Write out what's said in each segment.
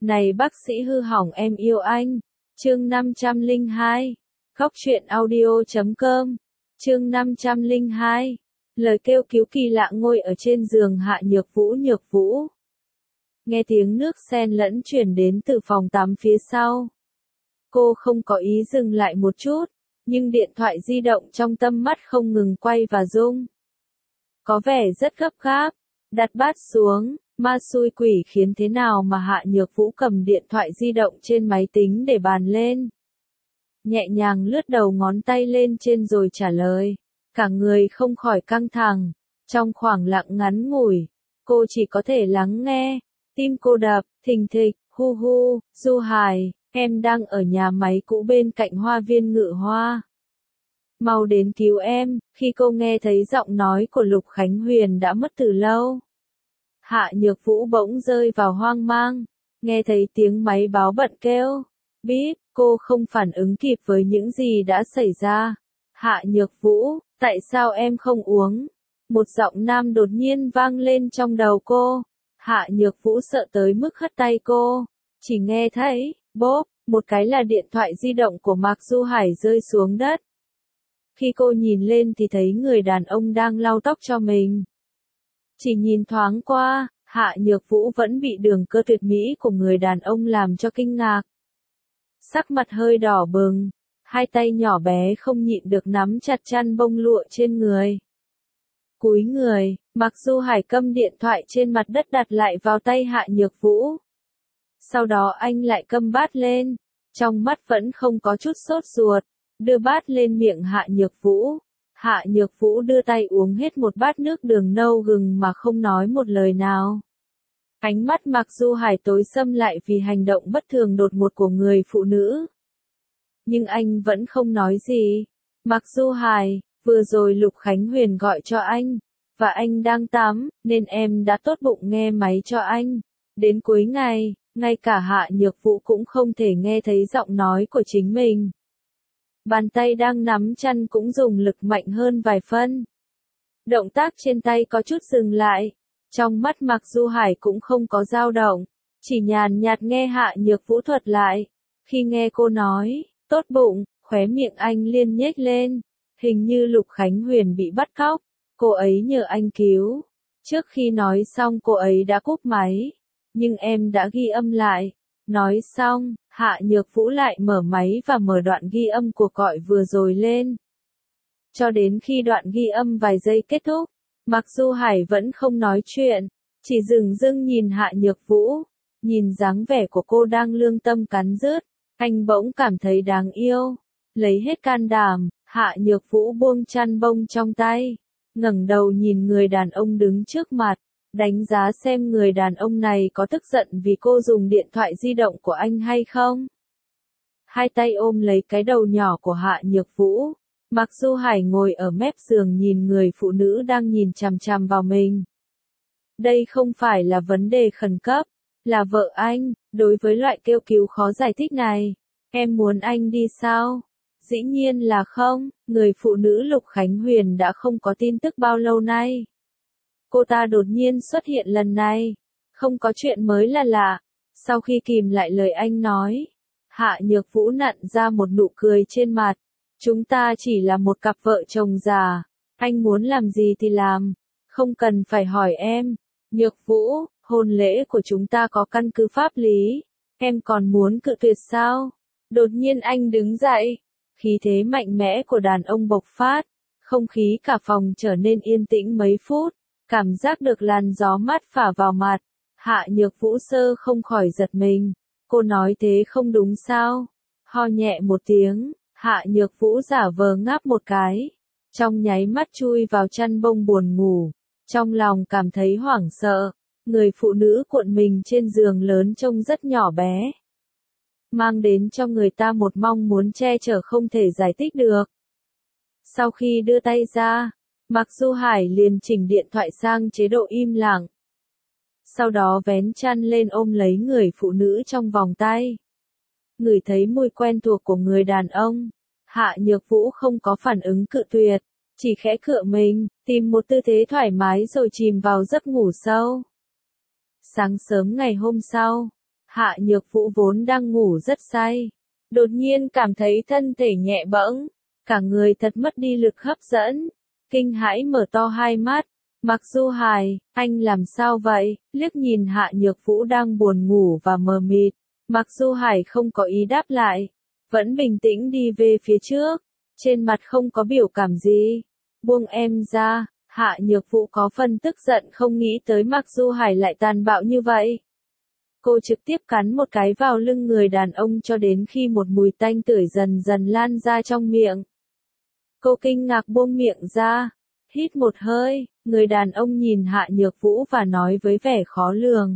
Này bác sĩ hư hỏng em yêu anh. Chương 502. Góc truyện audio.com. Chương 502. Lời kêu cứu kỳ lạ ngồi ở trên giường Hạ Nhược Vũ. Nghe tiếng nước xen lẫn truyền đến từ phòng tắm phía sau. Cô không có ý dừng lại một chút, nhưng điện thoại di động trong tầm mắt không ngừng quay và rung. Có vẻ rất gấp gáp, đặt bát xuống, ma xui quỷ khiến thế nào mà Hạ Nhược Vũ cầm điện thoại di động trên máy tính để bàn lên. Nhẹ nhàng lướt đầu ngón tay lên trên rồi trả lời, cả người không khỏi căng thẳng, trong khoảng lặng ngắn ngủi, cô chỉ có thể lắng nghe, tim cô đập, thình thịch, hu hu, Du Hải, em đang ở nhà máy cũ bên cạnh hoa viên Ngự Hoa. Mau đến cứu em, khi cô nghe thấy giọng nói của Lục Khánh Huyền đã mất từ lâu. Hạ Nhược Vũ bỗng rơi vào hoang mang, nghe thấy tiếng máy báo bận kêu, bíp, cô không phản ứng kịp với những gì đã xảy ra. Hạ Nhược Vũ, tại sao em không uống? Một giọng nam đột nhiên vang lên trong đầu cô. Hạ Nhược Vũ sợ tới mức hất tay cô, chỉ nghe thấy, bốp, một cái là điện thoại di động của Mạc Du Hải rơi xuống đất. Khi cô nhìn lên thì thấy người đàn ông đang lau tóc cho mình. Chỉ nhìn thoáng qua, Hạ Nhược Vũ vẫn bị đường cơ tuyệt mỹ của người đàn ông làm cho kinh ngạc. Sắc mặt hơi đỏ bừng, hai tay nhỏ bé không nhịn được nắm chặt chăn bông lụa trên người. Cúi người, Mạc Du Hải cầm điện thoại trên mặt đất đặt lại vào tay Hạ Nhược Vũ. Sau đó anh lại cầm bát lên, trong mắt vẫn không có chút sốt ruột, đưa bát lên miệng Hạ Nhược Vũ. Hạ Nhược Vũ đưa tay uống hết một bát nước đường nâu gừng mà không nói một lời nào. Ánh mắt Mạc Du Hải tối sầm lại vì hành động bất thường đột ngột của người phụ nữ. Nhưng anh vẫn không nói gì. Mạc Du Hải, vừa rồi Lục Khánh Huyền gọi cho anh, và anh đang tắm, nên em đã tốt bụng nghe máy cho anh. Đến cuối ngày, ngay cả Hạ Nhược Vũ cũng không thể nghe thấy giọng nói của chính mình. Bàn tay đang nắm chăn cũng dùng lực mạnh hơn vài phân. Động tác trên tay có chút dừng lại. Trong mắt Mạc Du Hải cũng không có dao động, chỉ nhàn nhạt nghe Hạ Nhược Vũ thuật lại. Khi nghe cô nói, tốt bụng, khóe miệng anh liên nhếch lên. Hình như Lục Khánh Huyền bị bắt cóc, cô ấy nhờ anh cứu. Trước khi nói xong cô ấy đã cúp máy, nhưng em đã ghi âm lại. Nói xong, Hạ Nhược Vũ lại mở máy và mở đoạn ghi âm cuộc gọi vừa rồi lên. Cho đến khi đoạn ghi âm vài giây kết thúc, Mạc Du Hải vẫn không nói chuyện, chỉ dửng dưng nhìn Hạ Nhược Vũ, nhìn dáng vẻ của cô đang lương tâm cắn rứt, anh bỗng cảm thấy đáng yêu. Lấy hết can đảm, Hạ Nhược Vũ buông chăn bông trong tay, ngẩng đầu nhìn người đàn ông đứng trước mặt, đánh giá xem người đàn ông này có tức giận vì cô dùng điện thoại di động của anh hay không. Hai tay ôm lấy cái đầu nhỏ của Hạ Nhược Vũ, Mạc Du Hải ngồi ở mép giường nhìn người phụ nữ đang nhìn chằm chằm vào mình. Đây không phải là vấn đề khẩn cấp, là vợ anh, đối với loại kêu cứu khó giải thích này, em muốn anh đi sao? Dĩ nhiên là không, người phụ nữ Lục Khánh Huyền đã không có tin tức bao lâu nay. Cô ta đột nhiên xuất hiện lần này, không có chuyện mới là lạ. Sau khi kìm lại lời anh nói, Hạ Nhược Vũ nặn ra một nụ cười trên mặt. Chúng ta chỉ là một cặp vợ chồng già, anh muốn làm gì thì làm, không cần phải hỏi em. Nhược Vũ, hôn lễ của chúng ta có căn cứ pháp lý, em còn muốn cự tuyệt sao? Đột nhiên anh đứng dậy, khí thế mạnh mẽ của đàn ông bộc phát, không khí cả phòng trở nên yên tĩnh mấy phút, cảm giác được làn gió mát phả vào mặt. Hạ Nhược Vũ sơ không khỏi giật mình, cô nói thế không đúng sao? Ho nhẹ một tiếng. Hạ Nhược Vũ giả vờ ngáp một cái, trong nháy mắt chui vào chăn bông buồn ngủ, trong lòng cảm thấy hoảng sợ, người phụ nữ cuộn mình trên giường lớn trông rất nhỏ bé, mang đến cho người ta một mong muốn che chở không thể giải thích được. Sau khi đưa tay ra, Mạc Du Hải liền chỉnh điện thoại sang chế độ im lặng. Sau đó vén chăn lên ôm lấy người phụ nữ trong vòng tay. Ngửi thấy mùi quen thuộc của người đàn ông, Hạ Nhược Vũ không có phản ứng cự tuyệt, chỉ khẽ cựa mình, tìm một tư thế thoải mái rồi chìm vào giấc ngủ sâu. Sáng sớm ngày hôm sau, Hạ Nhược Vũ vốn đang ngủ rất say, đột nhiên cảm thấy thân thể nhẹ bẫng, cả người thật mất đi lực hấp dẫn, kinh hãi mở to hai mắt. Mạc Du Hải, anh làm sao vậy? Liếc nhìn Hạ Nhược Vũ đang buồn ngủ và mờ mịt, Mạc Du Hải không có ý đáp lại, vẫn bình tĩnh đi về phía trước, trên mặt không có biểu cảm gì. Buông em ra. Hạ Nhược Vũ có phần tức giận không nghĩ tới Mạc Du Hải lại tàn bạo như vậy. Cô trực tiếp cắn một cái vào lưng người đàn ông cho đến khi một mùi tanh tưởi dần dần lan ra trong miệng. Cô kinh ngạc buông miệng ra, hít một hơi, người đàn ông nhìn Hạ Nhược Vũ và nói với vẻ khó lường.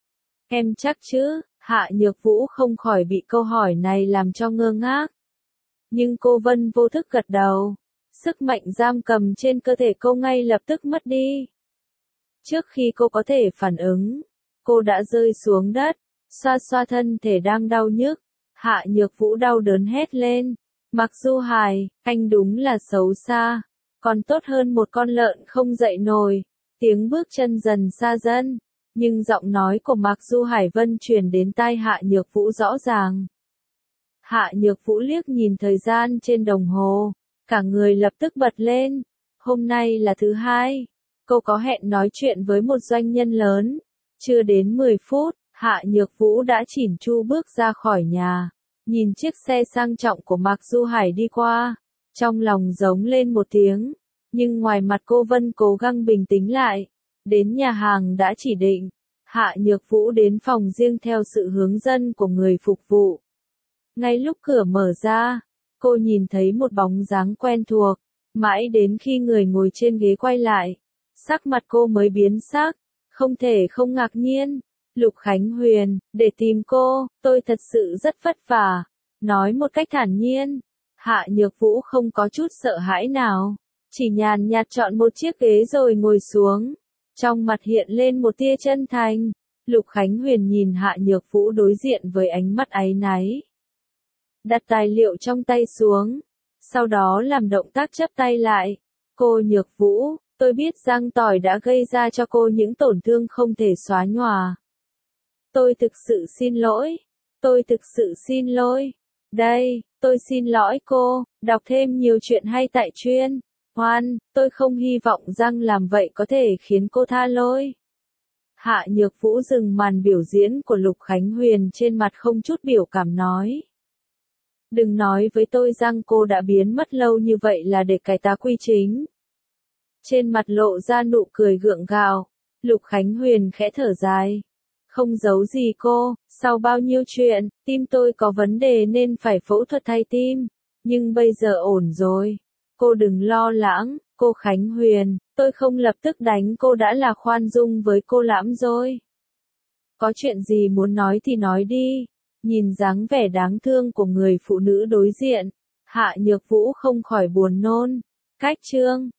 Em chắc chứ? Hạ Nhược Vũ không khỏi bị câu hỏi này làm cho ngơ ngác. Nhưng cô Vân vô thức gật đầu. Sức mạnh giam cầm trên cơ thể cô ngay lập tức mất đi. Trước khi cô có thể phản ứng, cô đã rơi xuống đất, xoa xoa thân thể đang đau nhức. Hạ Nhược Vũ đau đớn hét lên. Mạc Du Hải, anh đúng là xấu xa, còn tốt hơn một con lợn không dậy nổi. Tiếng bước chân dần xa dần, nhưng giọng nói của Mạc Du Hải Vân truyền đến tai Hạ Nhược Vũ rõ ràng. Hạ Nhược Vũ liếc nhìn thời gian trên đồng hồ, cả người lập tức bật lên. Hôm nay là thứ hai, cô có hẹn nói chuyện với một doanh nhân lớn. Chưa đến 10 phút, Hạ Nhược Vũ đã chỉn chu bước ra khỏi nhà, nhìn chiếc xe sang trọng của Mạc Du Hải đi qua, trong lòng giống lên một tiếng, nhưng ngoài mặt cô Vân cố gắng bình tĩnh lại. Đến nhà hàng đã chỉ định, Hạ Nhược Vũ đến phòng riêng theo sự hướng dẫn của người phục vụ. Ngay lúc cửa mở ra, cô nhìn thấy một bóng dáng quen thuộc, mãi đến khi người ngồi trên ghế quay lại, sắc mặt cô mới biến sắc, không thể không ngạc nhiên. Lục Khánh Huyền, để tìm cô, tôi thật sự rất vất vả, nói một cách thản nhiên. Hạ Nhược Vũ không có chút sợ hãi nào, chỉ nhàn nhạt chọn một chiếc ghế rồi ngồi xuống, trong mặt hiện lên một tia chân thành. Lục Khánh Huyền nhìn Hạ Nhược Vũ đối diện với ánh mắt áy náy, đặt tài liệu trong tay xuống, sau đó làm động tác chắp tay lại. Cô Nhược Vũ, tôi biết răng tỏi đã gây ra cho cô những tổn thương không thể xóa nhòa. Tôi thực sự xin lỗi. Tôi thực sự xin lỗi. Đây, tôi xin lỗi cô, đọc thêm nhiều chuyện hay tại Truyện Hoan, tôi không hy vọng răng làm vậy có thể khiến cô tha lỗi. Hạ Nhược Vũ dừng màn biểu diễn của Lục Khánh Huyền trên mặt không chút biểu cảm nói. Đừng nói với tôi rằng cô đã biến mất lâu như vậy là để cải tá quy chính. Trên mặt lộ ra nụ cười gượng gạo, Lục Khánh Huyền khẽ thở dài. Không giấu gì cô, sau bao nhiêu chuyện, tim tôi có vấn đề nên phải phẫu thuật thay tim, nhưng bây giờ ổn rồi. Cô đừng lo lắng, cô Khánh Huyền, tôi không lập tức đánh cô đã là khoan dung với cô lắm rồi. Có chuyện gì muốn nói thì nói đi. Nhìn dáng vẻ đáng thương của người phụ nữ đối diện, Hạ Nhược Vũ không khỏi buồn nôn. Cách chương